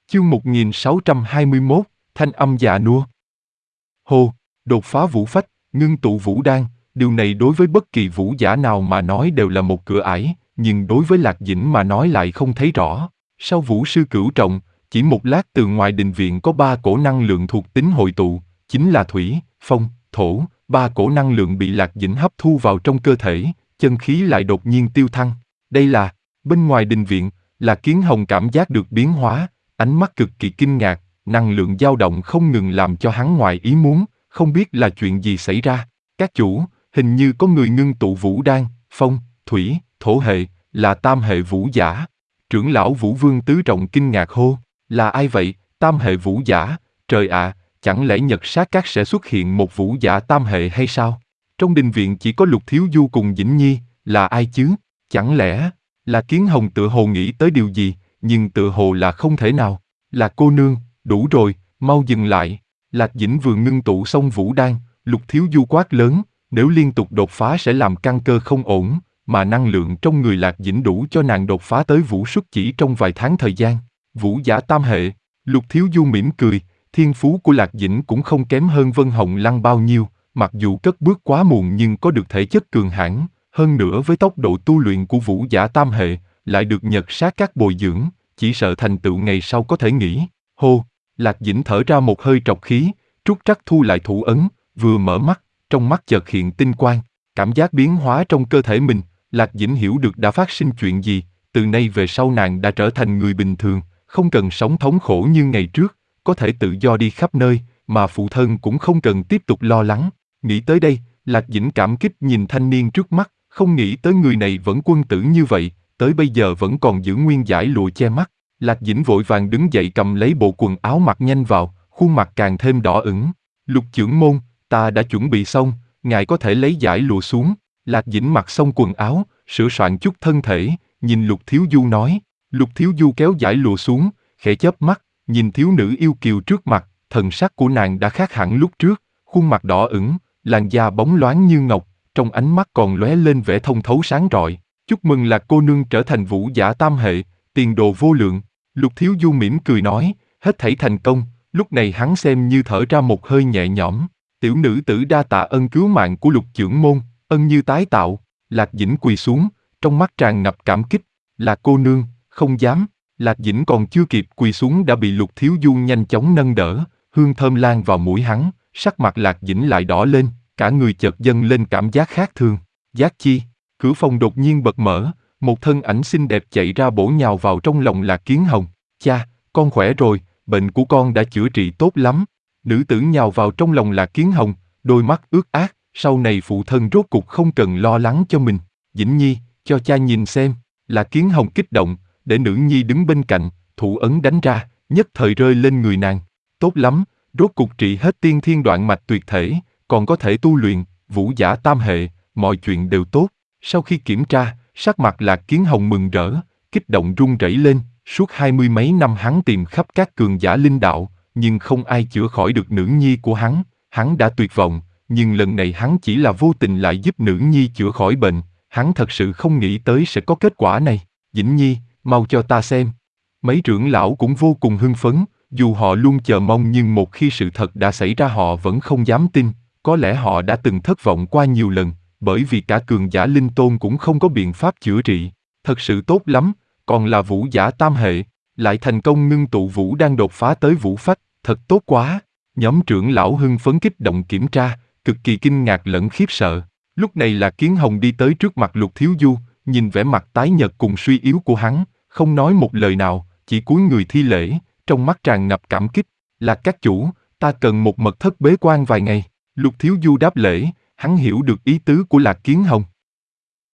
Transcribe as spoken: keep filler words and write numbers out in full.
Chương một nghìn sáu trăm hai mươi mốt, thanh âm già nua. Hô, đột phá vũ phách, ngưng tụ vũ đan, điều này đối với bất kỳ vũ giả nào mà nói đều là một cửa ải, nhưng đối với Lạc Dĩnh mà nói lại không thấy rõ. Sau vũ sư cửu trọng, chỉ một lát từ ngoài đình viện có ba cổ năng lượng thuộc tính hội tụ, chính là thủy, phong, thổ, ba cổ năng lượng bị Lạc Dĩnh hấp thu vào trong cơ thể, chân khí lại đột nhiên tiêu thăng. Đây là, bên ngoài đình viện, là Kiến Hồng cảm giác được biến hóa, ánh mắt cực kỳ kinh ngạc, năng lượng dao động không ngừng làm cho hắn ngoài ý muốn, không biết là chuyện gì xảy ra. Các chủ, hình như có người ngưng tụ vũ đan, phong, thủy, thổ hệ, là tam hệ vũ giả. Trưởng lão Vũ Vương Tứ Trọng kinh ngạc hô, là ai vậy, tam hệ vũ giả, trời ạ, chẳng lẽ Nhật Sát Các sẽ xuất hiện một vũ giả tam hệ hay sao? Trong đình viện chỉ có Lục Thiếu Du cùng Dĩnh Nhi, là ai chứ? Chẳng lẽ, là Kiến Hồng tự hồ nghĩ tới điều gì, nhưng tự hồ là không thể nào. Là cô nương, đủ rồi, mau dừng lại. Lạc Dĩnh vừa ngưng tụ xong vũ đan, Lục Thiếu Du quát lớn, nếu liên tục đột phá sẽ làm căn cơ không ổn, mà năng lượng trong người Lạc Dĩnh đủ cho nàng đột phá tới vũ xuất chỉ trong vài tháng thời gian. Vũ giả tam hệ, Lục Thiếu Du mỉm cười, thiên phú của Lạc Dĩnh cũng không kém hơn Vân Hồng Lăng bao nhiêu, mặc dù cất bước quá muộn nhưng có được thể chất cường hãn, hơn nữa với tốc độ tu luyện của vũ giả tam hệ, lại được Nhật Sát Các bồi dưỡng, chỉ sợ thành tựu ngày sau có thể nghĩ. Hô, Lạc Dĩnh thở ra một hơi trọc khí, trúc trắc thu lại thủ ấn, vừa mở mắt, trong mắt chợt hiện tinh quang, cảm giác biến hóa trong cơ thể mình, Lạc Dĩnh hiểu được đã phát sinh chuyện gì, từ nay về sau nàng đã trở thành người bình thường, không cần sống thống khổ như ngày trước, có thể tự do đi khắp nơi, mà phụ thân cũng không cần tiếp tục lo lắng. Nghĩ tới đây, Lạc Dĩnh cảm kích nhìn thanh niên trước mắt, không nghĩ tới người này vẫn quân tử như vậy, tới bây giờ vẫn còn giữ nguyên dải lụa che mắt. Lạc Dĩnh vội vàng đứng dậy cầm lấy bộ quần áo mặc nhanh vào, khuôn mặt càng thêm đỏ ửng. Lục trưởng môn, ta đã chuẩn bị xong, ngài có thể lấy dải lụa xuống. Lạc Dĩnh mặc xong quần áo, sửa soạn chút thân thể, nhìn Lục Thiếu Du nói. Lục Thiếu Du kéo dải lụa xuống, khẽ chớp mắt, nhìn thiếu nữ yêu kiều trước mặt, thần sắc của nàng đã khác hẳn lúc trước, khuôn mặt đỏ ửng, làn da bóng loáng như ngọc, trong ánh mắt còn lóe lên vẻ thông thấu sáng rọi. Chúc mừng Lạc cô nương trở thành vũ giả tam hệ, tiền đồ vô lượng. Lục Thiếu Du mỉm cười nói, hết thảy thành công, lúc này hắn xem như thở ra một hơi nhẹ nhõm. Tiểu nữ tử đa tạ ân cứu mạng của Lục trưởng môn, ân như tái tạo. Lạc Dĩnh quỳ xuống, trong mắt tràn ngập cảm kích. Lạc cô nương, không dám. Lạc Dĩnh còn chưa kịp quỳ xuống đã bị Lục Thiếu Du nhanh chóng nâng đỡ, hương thơm lan vào mũi hắn, sắc mặt Lạc Dĩnh lại đỏ lên, cả người chợt dâng lên cảm giác khác thường. Giác chi, cửa phòng đột nhiên bật mở, một thân ảnh xinh đẹp chạy ra bổ nhào vào trong lòng Lạc Kiến Hồng. Cha, con khỏe rồi, bệnh của con đã chữa trị tốt lắm. Nữ tử nhào vào trong lòng Lạc Kiến Hồng, đôi mắt ướt át, sau này phụ thân rốt cục không cần lo lắng cho mình. Dĩnh Nhi, cho cha nhìn xem. Lạc Kiến Hồng kích động, để nữ nhi đứng bên cạnh, thủ ấn đánh ra, nhất thời rơi lên người nàng. Tốt lắm, rốt cục trị hết tiên thiên đoạn mạch tuyệt thể, còn có thể tu luyện, vũ giả tam hệ, mọi chuyện đều tốt. Sau khi kiểm tra, sắc mặt Lạc Kiến Hồng mừng rỡ, kích động run rẩy lên. Suốt hai mươi mấy năm hắn tìm khắp các cường giả linh đạo, nhưng không ai chữa khỏi được nữ nhi của hắn. Hắn đã tuyệt vọng, nhưng lần này hắn chỉ là vô tình lại giúp nữ nhi chữa khỏi bệnh. Hắn thật sự không nghĩ tới sẽ có kết quả này. Dĩnh Nhi, mau cho ta xem. Mấy trưởng lão cũng vô cùng hưng phấn, dù họ luôn chờ mong nhưng một khi sự thật đã xảy ra họ vẫn không dám tin. Có lẽ họ đã từng thất vọng qua nhiều lần, bởi vì cả cường giả linh tôn cũng không có biện pháp chữa trị. Thật sự tốt lắm, còn là vũ giả tam hệ, lại thành công ngưng tụ vũ đang đột phá tới vũ phách, thật tốt quá. Nhóm trưởng lão hưng phấn kích động kiểm tra, cực kỳ kinh ngạc lẫn khiếp sợ. Lúc này là Kiến Hồng đi tới trước mặt Lục Thiếu Du, nhìn vẻ mặt tái nhợt cùng suy yếu của hắn, không nói một lời nào, chỉ cúi người thi lễ, trong mắt tràn ngập cảm kích. Là các chủ, ta cần một mật thất bế quan vài ngày. Lục Thiếu Du đáp lễ, hắn hiểu được ý tứ của Lạc Kiến Hồng.